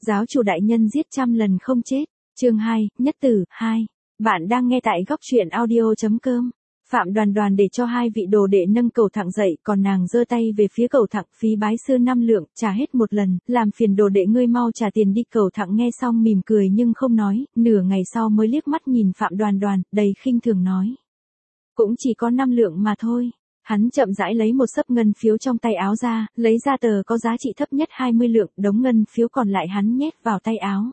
Giáo chủ đại nhân giết trăm lần không chết. Chương 2, Nhất tử 2. Bạn đang nghe tại góc truyện audio.com. Phạm Đoàn Đoàn để cho hai vị đồ đệ nâng cầu thẳng dậy, còn nàng giơ tay về phía cầu thẳng, phí bái sư 5 lượng, trả hết một lần, làm phiền đồ đệ ngươi mau trả tiền đi. Cầu thẳng nghe xong mỉm cười nhưng không nói, nửa ngày sau mới liếc mắt nhìn Phạm Đoàn Đoàn, đầy khinh thường nói. Cũng chỉ có 5 lượng mà thôi. Hắn chậm rãi lấy một xấp ngân phiếu trong tay áo ra, lấy ra tờ có giá trị thấp nhất 20 lượng, đống ngân phiếu còn lại hắn nhét vào tay áo.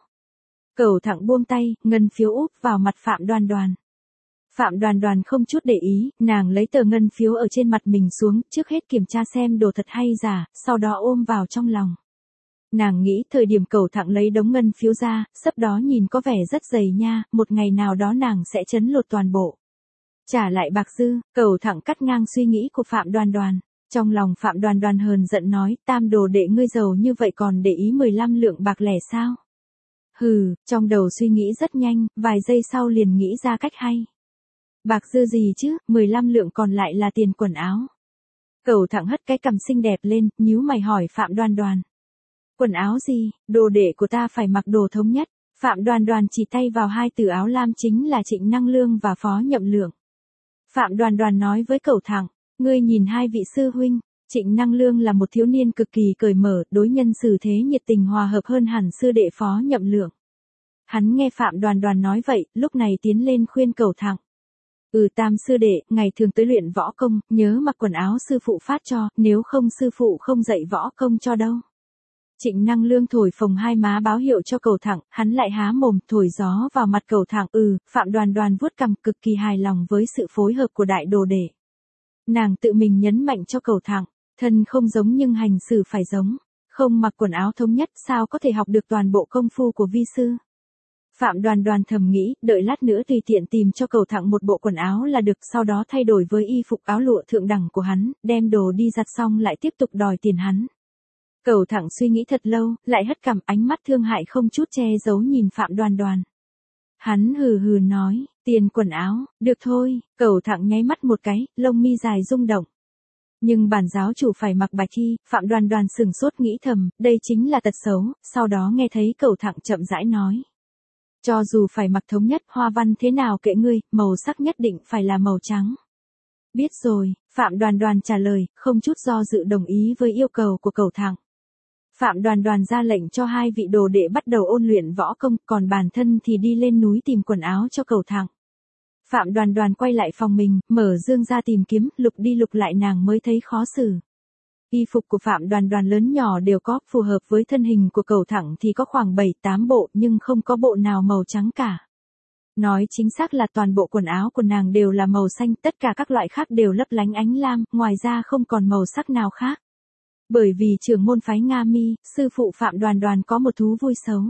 Cầu thẳng buông tay, ngân phiếu úp vào mặt Phạm Đoàn Đoàn. Phạm Đoàn Đoàn không chút để ý, nàng lấy tờ ngân phiếu ở trên mặt mình xuống, trước hết kiểm tra xem đồ thật hay giả, sau đó ôm vào trong lòng. Nàng nghĩ thời điểm cầu thẳng lấy đống ngân phiếu ra, xấp đó nhìn có vẻ rất dày nha, một ngày nào đó nàng sẽ chấn lột toàn bộ. Trả lại bạc dư, cầu thẳng cắt ngang suy nghĩ của Phạm Đoàn Đoàn. Trong lòng Phạm Đoàn Đoàn hờn giận nói, tam đồ đệ ngươi giàu như vậy còn để ý 15 lượng bạc lẻ sao? Hừ, trong đầu suy nghĩ rất nhanh, vài giây sau liền nghĩ ra cách hay. Bạc dư gì chứ, 15 lượng còn lại là tiền quần áo. Cầu thẳng hất cái cằm xinh đẹp lên, nhíu mày hỏi Phạm Đoàn Đoàn. Quần áo gì, đồ đệ của ta phải mặc đồ thống nhất. Phạm Đoàn Đoàn chỉ tay vào hai từ áo lam chính là Trịnh Năng Lương và Phó Nhậm Lượng. Phạm Đoàn Đoàn nói với cầu thẳng, ngươi nhìn hai vị sư huynh, Trịnh Năng Lương là một thiếu niên cực kỳ cởi mở, đối nhân xử thế nhiệt tình hòa hợp hơn hẳn sư đệ Phó Nhậm Lượng. Hắn nghe Phạm Đoàn Đoàn nói vậy, lúc này tiến lên khuyên cầu thẳng. Tam sư đệ, ngày thường tới luyện võ công, nhớ mặc quần áo sư phụ phát cho, nếu không sư phụ không dạy võ công cho đâu. Trịnh Năng Lương thổi phồng hai má báo hiệu cho cầu thẳng, hắn lại há mồm, thổi gió vào mặt cầu thẳng. Phạm Đoàn Đoàn vuốt cằm cực kỳ hài lòng với sự phối hợp của đại đồ đệ. Nàng tự mình nhấn mạnh cho cầu thẳng, thân không giống nhưng hành xử phải giống, không mặc quần áo thống nhất sao có thể học được toàn bộ công phu của vi sư. Phạm Đoàn Đoàn thầm nghĩ, đợi lát nữa tùy tiện tìm cho cầu thẳng một bộ quần áo là được, sau đó thay đổi với y phục áo lụa thượng đẳng của hắn, đem đồ đi giặt xong lại tiếp tục đòi tiền hắn. Cầu thẳng suy nghĩ thật lâu, lại hất cằm, ánh mắt thương hại không chút che giấu nhìn Phạm Đoàn Đoàn. Hắn hừ hừ nói, tiền quần áo, được thôi. Cầu thẳng nháy mắt một cái, lông mi dài rung động. Nhưng bản giáo chủ phải mặc bạch y. Phạm Đoàn Đoàn sừng sốt nghĩ thầm, đây chính là tật xấu, sau đó nghe thấy cầu thẳng chậm rãi nói. Cho dù phải mặc thống nhất, hoa văn thế nào kệ ngươi, màu sắc nhất định phải là màu trắng. Biết rồi, Phạm Đoàn Đoàn trả lời, không chút do dự đồng ý với yêu cầu của cầu thẳng. Phạm Đoàn Đoàn ra lệnh cho hai vị đồ đệ bắt đầu ôn luyện võ công, còn bản thân thì đi lên núi tìm quần áo cho cầu thẳng. Phạm Đoàn Đoàn quay lại phòng mình, mở dương ra tìm kiếm, lục đi lục lại nàng mới thấy khó xử. Y phục của Phạm Đoàn Đoàn lớn nhỏ đều có, phù hợp với thân hình của cầu thẳng thì có khoảng 7-8 bộ nhưng không có bộ nào màu trắng cả. Nói chính xác là toàn bộ quần áo của nàng đều là màu xanh, tất cả các loại khác đều lấp lánh ánh lam, ngoài ra không còn màu sắc nào khác. Bởi vì trưởng môn phái Nga Mi, sư phụ Phạm Đoàn Đoàn có một thú vui xấu.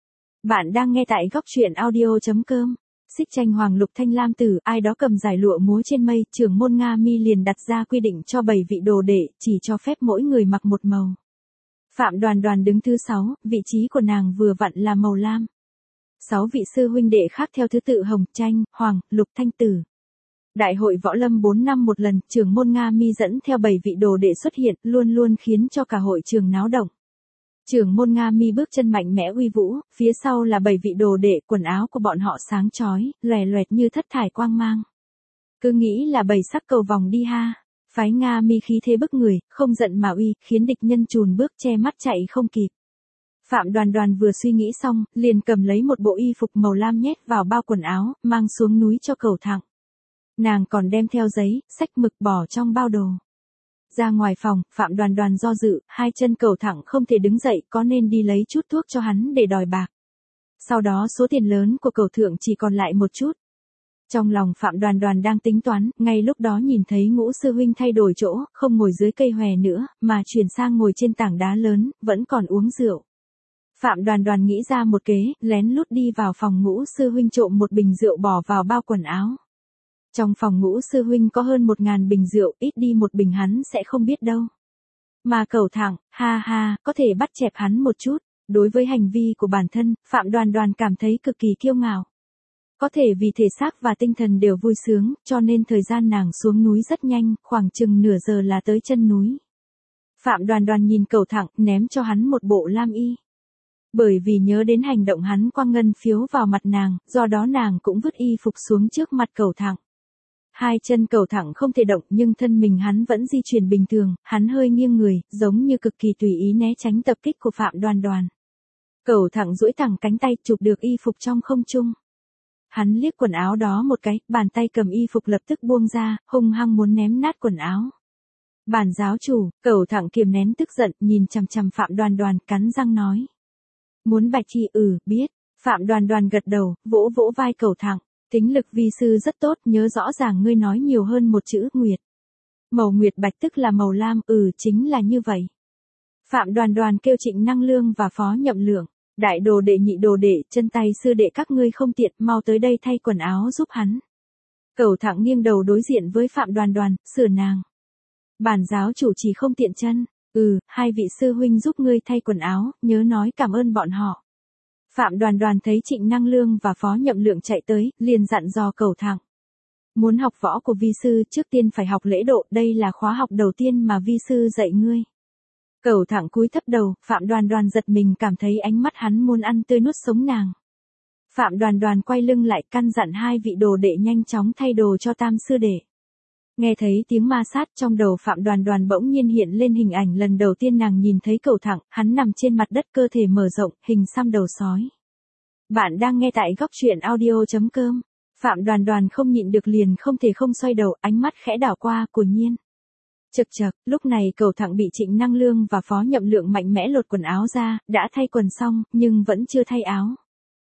Bạn đang nghe tại góc truyện audio.com. Xích tranh hoàng lục thanh lam tử, ai đó cầm giải lụa múa trên mây, trưởng môn Nga Mi liền đặt ra quy định cho 7 vị đồ đệ, chỉ cho phép mỗi người mặc một màu. Phạm Đoàn Đoàn đứng thứ 6, vị trí của nàng vừa vặn là màu lam. 6 vị sư huynh đệ khác theo thứ tự hồng, tranh, hoàng, lục, thanh tử. Đại hội võ lâm 4 năm một lần, trưởng môn Nga Mi dẫn theo 7 vị đồ đệ xuất hiện, luôn luôn khiến cho cả hội trường náo động. Trưởng môn Nga Mi bước chân mạnh mẽ uy vũ, phía sau là 7 vị đồ đệ, quần áo của bọn họ sáng chói, loè loẹt như thất thải quang mang. Cứ nghĩ là 7 sắc cầu vòng đi ha. Phái Nga Mi khí thế bức người, không giận mà uy, khiến địch nhân chùn bước che mắt chạy không kịp. Phạm Đoàn Đoàn vừa suy nghĩ xong, liền cầm lấy một bộ y phục màu lam nhét vào bao quần áo, mang xuống núi cho cầu thẳng. Nàng còn đem theo giấy, sách mực bỏ trong bao đồ. Ra ngoài phòng, Phạm Đoàn Đoàn do dự, hai chân cầu thẳng không thể đứng dậy, có nên đi lấy chút thuốc cho hắn để đòi bạc. Sau đó số tiền lớn của cầu thượng chỉ còn lại một chút. Trong lòng Phạm Đoàn Đoàn đang tính toán, ngay lúc đó nhìn thấy Ngũ sư huynh thay đổi chỗ, không ngồi dưới cây hòe nữa, mà chuyển sang ngồi trên tảng đá lớn, vẫn còn uống rượu. Phạm Đoàn Đoàn nghĩ ra một kế, lén lút đi vào phòng Ngũ sư huynh trộm một bình rượu bỏ vào bao quần áo. Trong phòng Ngũ sư huynh có hơn 1000 bình rượu, ít đi một bình hắn sẽ không biết đâu. Mà cầu thẳng, ha ha, có thể bắt chẹp hắn một chút. Đối với hành vi của bản thân, Phạm Đoàn Đoàn cảm thấy cực kỳ kiêu ngạo. Có thể vì thể xác và tinh thần đều vui sướng, cho nên thời gian nàng xuống núi rất nhanh, khoảng chừng nửa giờ là tới chân núi. Phạm Đoàn Đoàn nhìn cầu thẳng, ném cho hắn một bộ lam y. Bởi vì nhớ đến hành động hắn quăng ngân phiếu vào mặt nàng, do đó nàng cũng vứt y phục xuống trước mặt Cẩu Thẳng. Hai chân Cẩu Thẳng không thể động nhưng thân mình hắn vẫn di chuyển bình thường, hắn hơi nghiêng người, giống như cực kỳ tùy ý né tránh tập kích của Phạm Đoan Đoan. Cẩu Thẳng duỗi thẳng cánh tay chụp được y phục trong không trung. Hắn liếc quần áo đó một cái, bàn tay cầm y phục lập tức buông ra, hung hăng muốn ném nát quần áo. Bản giáo chủ, Cẩu Thẳng kiềm nén tức giận, nhìn chằm chằm Phạm Đoan Đoan, cắn răng nói. Muốn bạch thi biết. Phạm Đoan Đoan gật đầu, vỗ vỗ vai Cẩu Thẳng. Tính lực vi sư rất tốt, nhớ rõ ràng ngươi nói nhiều hơn một chữ nguyệt. Màu nguyệt bạch tức là màu lam, chính là như vậy. Phạm Đoan Đoan kêu Trịnh Năng Lương và Phó Nhậm Lượng. Đại đồ đệ nhị đồ đệ, chân tay sư đệ các ngươi không tiện, mau tới đây thay quần áo giúp hắn. Cẩu Thẳng nghiêng đầu đối diện với Phạm Đoan Đoan, sửa nàng. Bản giáo chủ chỉ không tiện chân. Hai vị sư huynh giúp ngươi thay quần áo, nhớ nói cảm ơn bọn họ. Phạm Đoan Đoan thấy Trịnh Năng Lương và Phó Nhậm Lượng chạy tới, liền dặn dò Cẩu Thẳng. Muốn học võ của vi sư trước tiên phải học lễ độ, đây là khóa học đầu tiên mà vi sư dạy ngươi. Cẩu Thẳng cúi thấp đầu, Phạm Đoan Đoan giật mình cảm thấy ánh mắt hắn muốn ăn tươi nuốt sống nàng. Phạm Đoan Đoan quay lưng lại căn dặn hai vị đồ đệ nhanh chóng thay đồ cho tam sư đệ. Nghe thấy tiếng ma sát trong đầu Phạm Đoan Đoan bỗng nhiên hiện lên hình ảnh lần đầu tiên nàng nhìn thấy Cẩu Thẳng, hắn nằm trên mặt đất cơ thể mở rộng, hình xăm đầu sói. Bạn đang nghe tại góc truyện audio.com. Phạm Đoan Đoan không nhịn được liền không thể không xoay đầu, ánh mắt khẽ đảo qua của Nhiên. Chậc chậc, lúc này Cẩu Thẳng bị Trịnh Năng Lương và Phó Nhậm Lượng mạnh mẽ lột quần áo ra, đã thay quần xong, nhưng vẫn chưa thay áo.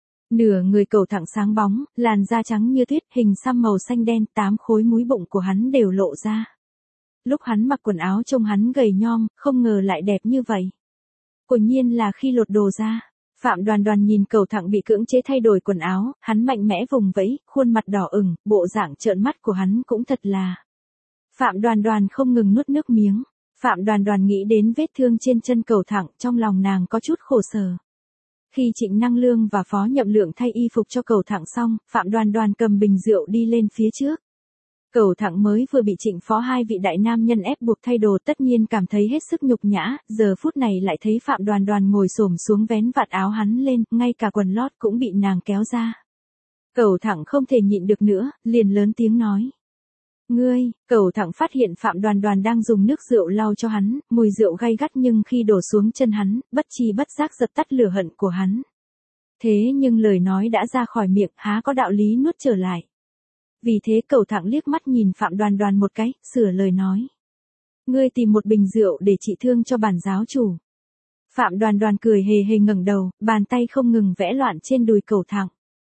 Nửa người Cẩu Thẳng sáng bóng, làn da trắng như tuyết, hình xăm màu xanh đen, 8 khối múi bụng của hắn đều lộ ra. Lúc hắn mặc quần áo trông hắn gầy nhom, không ngờ lại đẹp như vậy. Quả nhiên là khi lột đồ ra. Phạm Đoan Đoan nhìn Cẩu Thẳng bị cưỡng chế thay đổi quần áo, hắn mạnh mẽ vùng vẫy, khuôn mặt đỏ ửng, bộ dạng trợn mắt của hắn cũng thật là. Phạm Đoan Đoan không ngừng nuốt nước miếng. Phạm Đoan Đoan nghĩ đến vết thương trên chân Cẩu Thẳng, trong lòng nàng có chút khổ sở. Khi Trịnh Năng Lương và Phó Nhậm Lượng thay y phục cho Cẩu Thẳng xong, Phạm Đoan Đoan cầm bình rượu đi lên phía trước. Cẩu Thẳng mới vừa bị Trịnh Phó hai vị đại nam nhân ép buộc thay đồ, tất nhiên cảm thấy hết sức nhục nhã, giờ phút này lại thấy Phạm Đoan Đoan ngồi xổm xuống vén vạt áo hắn lên, ngay cả quần lót cũng bị nàng kéo ra. Cẩu Thẳng không thể nhịn được nữa, liền lớn tiếng nói. Ngươi, Cẩu Thẳng phát hiện Phạm Đoan Đoan đang dùng nước rượu lau cho hắn, mùi rượu gay gắt nhưng khi đổ xuống chân hắn, bất chi bất giác dập tắt lửa hận của hắn. Thế nhưng lời nói đã ra khỏi miệng, há có đạo lý nuốt trở lại. Vì thế Cẩu Thẳng liếc mắt nhìn Phạm Đoan Đoan một cái, sửa lời nói. Ngươi tìm một bình rượu để trị thương cho bản giáo chủ. Phạm Đoan Đoan cười hề hề ngẩng đầu, bàn tay không ngừng vẽ loạn trên đùi Cẩu Thẳng.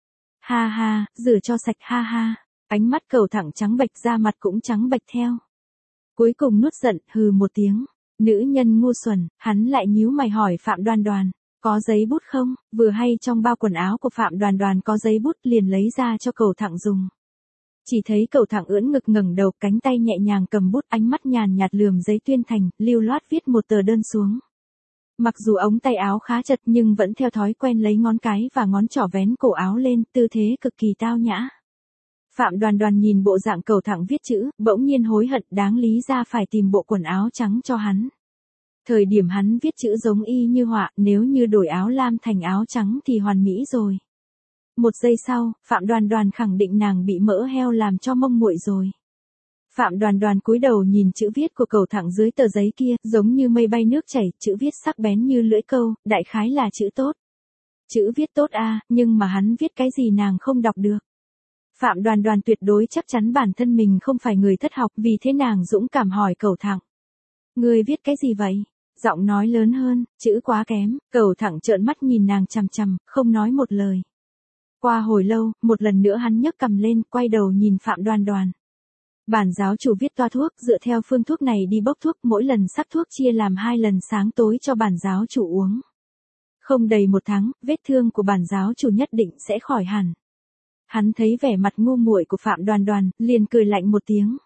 Ha ha, rửa cho sạch ha ha. Ánh mắt Cẩu Thẳng trắng bệch, da mặt cũng trắng bệch theo. Cuối cùng nuốt giận, hừ một tiếng. Nữ nhân ngu xuẩn, hắn lại nhíu mày hỏi Phạm Đoan Đoan. Có giấy bút không? Vừa hay trong bao quần áo của Phạm Đoan Đoan có giấy bút, liền lấy ra cho Cẩu Thẳng dùng. Chỉ thấy Cẩu Thẳng ưỡn ngực ngẩng đầu, cánh tay nhẹ nhàng cầm bút, ánh mắt nhàn nhạt lườm giấy tuyên thành, lưu loát viết một tờ đơn xuống. Mặc dù ống tay áo khá chật nhưng vẫn theo thói quen lấy ngón cái và ngón trỏ vén cổ áo lên, tư thế cực kỳ tao nhã. Phạm Đoan Đoan nhìn bộ dạng Cẩu Thẳng viết chữ, bỗng nhiên hối hận, đáng lý ra phải tìm bộ quần áo trắng cho hắn. Thời điểm hắn viết chữ giống y như họa, nếu như đổi áo lam thành áo trắng thì hoàn mỹ rồi. Một giây sau, Phạm Đoan Đoan khẳng định nàng bị mỡ heo làm cho mông nguội rồi. Phạm Đoan Đoan cúi đầu nhìn chữ viết của Cẩu Thẳng dưới tờ giấy kia, giống như mây bay nước chảy, chữ viết sắc bén như lưỡi câu, đại khái là chữ tốt. Chữ viết tốt nhưng mà hắn viết cái gì nàng không đọc được. Phạm Đoan Đoan tuyệt đối chắc chắn bản thân mình không phải người thất học, vì thế nàng dũng cảm hỏi Cẩu Thẳng. Ngươi viết cái gì vậy? Giọng nói lớn hơn, chữ quá kém. Cẩu Thẳng trợn mắt nhìn nàng chằm chằm, không nói một lời. Qua hồi lâu, một lần nữa hắn nhấc cằm lên, quay đầu nhìn Phạm Đoan Đoan. Bản giáo chủ viết toa thuốc, dựa theo phương thuốc này đi bốc thuốc, mỗi lần sắc thuốc chia làm 2 lần sáng tối cho bản giáo chủ uống. Không đầy 1 tháng, vết thương của bản giáo chủ nhất định sẽ khỏi hẳn. Hắn thấy vẻ mặt ngu muội của Phạm Đoan Đoan, liền cười lạnh một tiếng.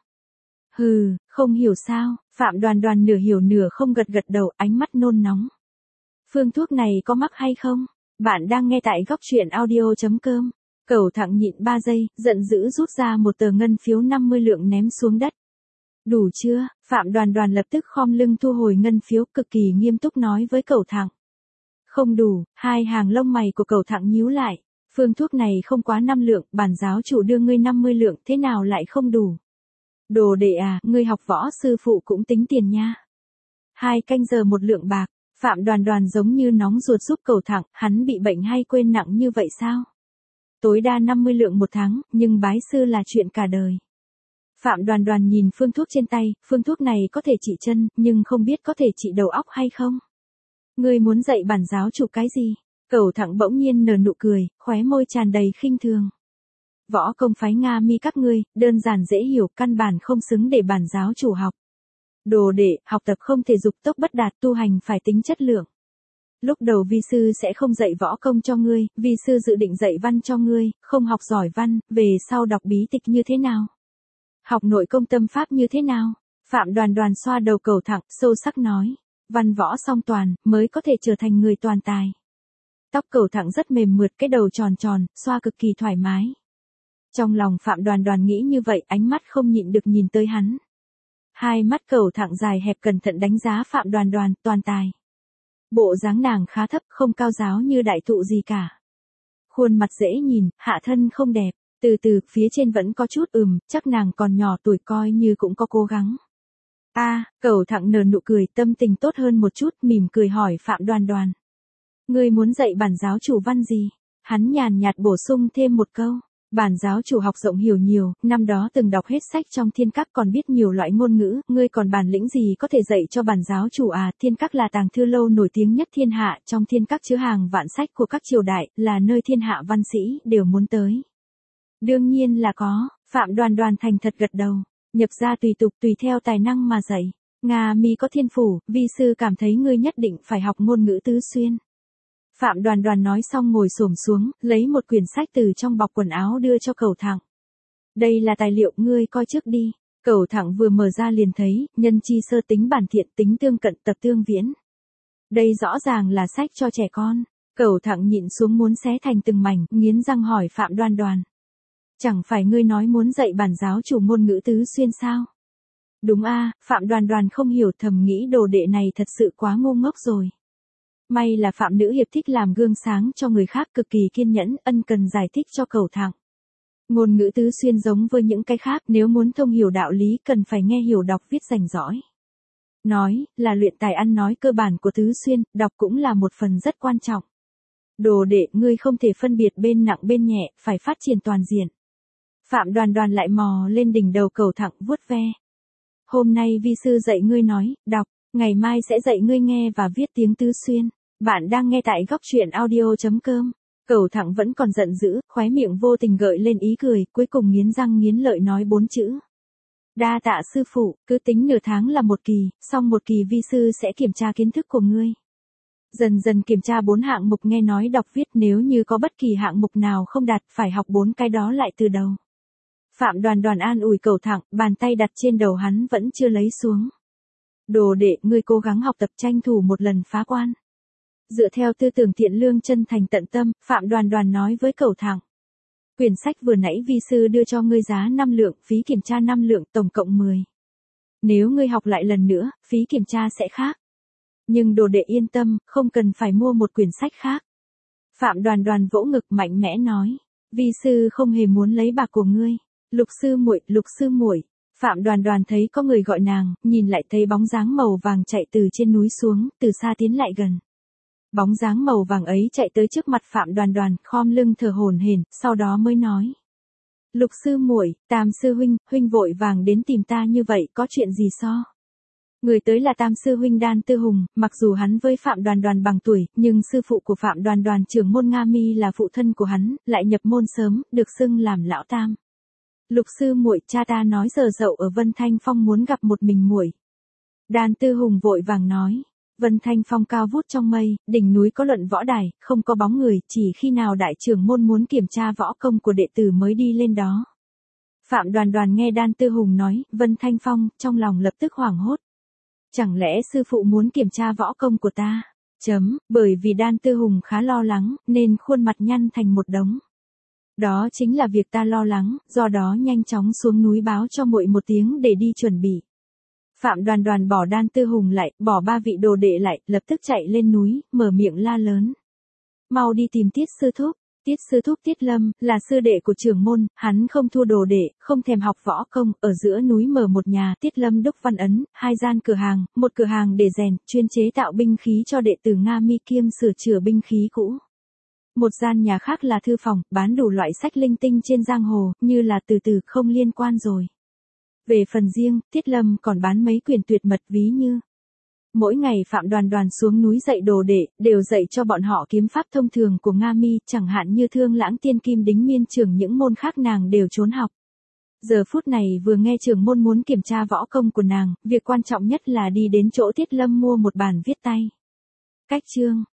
Hừ, không hiểu sao? Phạm Đoan Đoan nửa hiểu nửa không gật gật đầu, ánh mắt nôn nóng. Phương thuốc này có mắc hay không? Bạn đang nghe tại góc truyện audio.com. Cẩu Thẳng nhịn 3 giây, giận dữ rút ra một tờ ngân phiếu 50 lượng ném xuống đất. Đủ chưa? Phạm Đoan Đoan lập tức khom lưng thu hồi ngân phiếu, cực kỳ nghiêm túc nói với Cẩu Thẳng. Không đủ, hai hàng lông mày của Cẩu Thẳng nhíu lại. Phương thuốc này không quá 5 lượng, bản giáo chủ đưa ngươi 50 lượng, thế nào lại không đủ? Đồ đệ à, ngươi học võ sư phụ cũng tính tiền nha. 2 canh giờ 1 lượng bạc, Phạm Đoàn Đoàn giống như nóng ruột giúp Cẩu Thẳng, hắn bị bệnh hay quên nặng như vậy sao? Tối đa 50 lượng 1 tháng, nhưng bái sư là chuyện cả đời. Phạm Đoàn Đoàn nhìn phương thuốc trên tay, phương thuốc này có thể trị chân, nhưng không biết có thể trị đầu óc hay không? Ngươi muốn dạy bản giáo chủ cái gì? Cẩu Thẳng bỗng nhiên nở nụ cười, khóe môi tràn đầy khinh thường. Võ công phái Nga Mi các ngươi, đơn giản dễ hiểu, căn bản không xứng để bản giáo chủ học. Đồ đệ, học tập không thể dục tốc bất đạt, tu hành phải tính chất lượng. Lúc đầu vi sư sẽ không dạy võ công cho ngươi, vi sư dự định dạy văn cho ngươi, không học giỏi văn, về sau đọc bí tịch như thế nào? Học nội công tâm pháp như thế nào? Phạm Đoàn Đoàn xoa đầu Cẩu Thẳng, sâu sắc nói. Văn võ song toàn, mới có thể trở thành người toàn tài. Tóc Cẩu Thẳng rất mềm mượt, cái đầu tròn tròn, xoa cực kỳ thoải mái. Trong lòng Phạm Đoàn Đoàn nghĩ như vậy, ánh mắt không nhịn được nhìn tới hắn. Hai mắt Cẩu Thẳng dài hẹp cẩn thận đánh giá Phạm Đoàn Đoàn, toàn tài. Bộ dáng nàng khá thấp, không cao giáo như đại thụ gì cả. Khuôn mặt dễ nhìn, hạ thân không đẹp, từ từ, phía trên vẫn có chút chắc nàng còn nhỏ tuổi coi như cũng có cố gắng. Cẩu Thẳng nở nụ cười, tâm tình tốt hơn một chút, mỉm cười hỏi Phạm Đoàn Đoàn. Ngươi muốn dạy bản giáo chủ văn gì? Hắn nhàn nhạt bổ sung thêm một câu. Bản giáo chủ học rộng hiểu nhiều, năm đó từng đọc hết sách trong thiên các, còn biết nhiều loại ngôn ngữ, ngươi còn bản lĩnh gì có thể dạy cho bản giáo chủ à? Thiên các là tàng thư lâu nổi tiếng nhất thiên hạ, trong thiên các chứa hàng vạn sách của các triều đại, là nơi thiên hạ văn sĩ đều muốn tới. Đương nhiên là có, Phạm Đoàn Đoàn thành thật gật đầu, nhập gia tùy tục tùy theo tài năng mà dạy. Nga Mi có thiên phủ, vi sư cảm thấy ngươi nhất định phải học ngôn ngữ tứ xuyên. Phạm Đoàn Đoàn nói xong ngồi xổm xuống, lấy một quyển sách từ trong bọc quần áo đưa cho Cẩu Thẳng. Đây là tài liệu, ngươi coi trước đi. Cẩu Thẳng vừa mở ra liền thấy, nhân chi sơ tính bản thiện, tính tương cận tập tương viễn. Đây rõ ràng là sách cho trẻ con. Cẩu Thẳng nhịn xuống muốn xé thành từng mảnh, nghiến răng hỏi Phạm Đoàn Đoàn. Chẳng phải ngươi nói muốn dạy bản giáo chủ ngôn ngữ tứ xuyên sao? Đúng Phạm Đoàn Đoàn không hiểu, thầm nghĩ đồ đệ này thật sự quá ngu ngốc rồi. May là Phạm Nữ Hiệp thích làm gương sáng cho người khác, cực kỳ kiên nhẫn, ân cần giải thích cho Cẩu Thẳng. Ngôn ngữ tứ xuyên giống với những cái khác, nếu muốn thông hiểu đạo lý cần phải nghe hiểu đọc viết rành rõi. Nói, là luyện tài ăn nói cơ bản của tứ xuyên, đọc cũng là một phần rất quan trọng. Đồ đệ, ngươi không thể phân biệt bên nặng bên nhẹ, phải phát triển toàn diện. Phạm Đoàn Đoàn lại mò lên đỉnh đầu Cẩu Thẳng vuốt ve. Hôm nay vi sư dạy ngươi nói, đọc, ngày mai sẽ dạy ngươi nghe và viết tiếng tứ xuyên. Bạn đang nghe tại góc truyện audio.com. Cẩu Thẳng vẫn còn giận dữ, khóe miệng vô tình gợi lên ý cười, cuối cùng nghiến răng nghiến lợi nói 4 chữ. Đa tạ sư phụ, cứ tính nửa tháng là một kỳ, xong một kỳ vi sư sẽ kiểm tra kiến thức của ngươi. Dần dần kiểm tra 4 hạng mục nghe nói đọc viết, nếu như có bất kỳ hạng mục nào không đạt phải học 4 cái đó lại từ đầu. Phạm Đoàn Đoàn an ủi Cẩu Thẳng, bàn tay đặt trên đầu hắn vẫn chưa lấy xuống. Đồ đệ, ngươi cố gắng học tập, tranh thủ một lần phá quan. Dựa theo tư tưởng thiện lương chân thành tận tâm, Phạm Đoàn Đoàn nói với Cẩu Thẳng. Quyển sách vừa nãy vi sư đưa cho ngươi giá 5 lượng, phí kiểm tra 5 lượng, tổng cộng 10. Nếu ngươi học lại lần nữa, phí kiểm tra sẽ khác. Nhưng đồ đệ yên tâm, không cần phải mua một quyển sách khác. Phạm Đoàn Đoàn vỗ ngực mạnh mẽ nói. Vi sư không hề muốn lấy bạc của ngươi. Lục sư muội, Lục sư muội. Phạm Đoàn Đoàn thấy có người gọi nàng, nhìn lại thấy bóng dáng màu vàng chạy từ trên núi xuống, từ xa tiến lại gần. Bóng dáng màu vàng ấy chạy tới trước mặt Phạm Đoàn Đoàn, khom lưng thở hổn hển, sau đó mới nói. Lục sư muội, Tam sư huynh, huynh vội vàng đến tìm ta như vậy, có chuyện gì so? Người tới là Tam sư huynh Đan Tư Hùng, mặc dù hắn với Phạm Đoàn Đoàn bằng tuổi, nhưng sư phụ của Phạm Đoàn Đoàn trưởng môn Nga Mi là phụ thân của hắn, lại nhập môn sớm, được xưng làm lão tam. Lục sư muội, cha ta nói giờ dậu ở Vân Thanh Phong muốn gặp một mình muội. Đan Tư Hùng vội vàng nói. Vân Thanh Phong cao vút trong mây, đỉnh núi có luận võ đài, không có bóng người, chỉ khi nào đại trưởng môn muốn kiểm tra võ công của đệ tử mới đi lên đó. Phạm Đoàn Đoàn nghe Đan Tư Hùng nói, Vân Thanh Phong, trong lòng lập tức hoảng hốt. Chẳng lẽ sư phụ muốn kiểm tra võ công của ta? Bởi vì Đan Tư Hùng khá lo lắng, nên khuôn mặt nhăn thành một đống. Đó chính là việc ta lo lắng, do đó nhanh chóng xuống núi báo cho muội một tiếng để đi chuẩn bị. Phạm Đoàn Đoàn bỏ Đan Tư Hùng lại, bỏ 3 vị đồ đệ lại, lập tức chạy lên núi, mở miệng la lớn. Mau đi tìm Tiết sư thúc. Tiết sư thúc Tiết Lâm, là sư đệ của trưởng môn, hắn không thua đồ đệ, không thèm học võ công, ở giữa núi mở một nhà, Tiết Lâm đúc văn ấn, 2 gian cửa hàng, một cửa hàng để rèn, chuyên chế tạo binh khí cho đệ tử Nga Mi kiêm sửa chữa binh khí cũ. Một gian nhà khác là thư phòng, bán đủ loại sách linh tinh trên giang hồ, như là từ từ không liên quan rồi. Về phần riêng, Tiết Lâm còn bán mấy quyển tuyệt mật ví như. Mỗi ngày Phạm Đoàn Đoàn xuống núi dạy đồ đệ, đều dạy cho bọn họ kiếm pháp thông thường của Nga Mi, chẳng hạn như Thương Lãng Tiên Kim Đính Miên Trưởng, những môn khác nàng đều trốn học. Giờ phút này vừa nghe trưởng môn muốn kiểm tra võ công của nàng, việc quan trọng nhất là đi đến chỗ Tiết Lâm mua một bản viết tay. Cách chương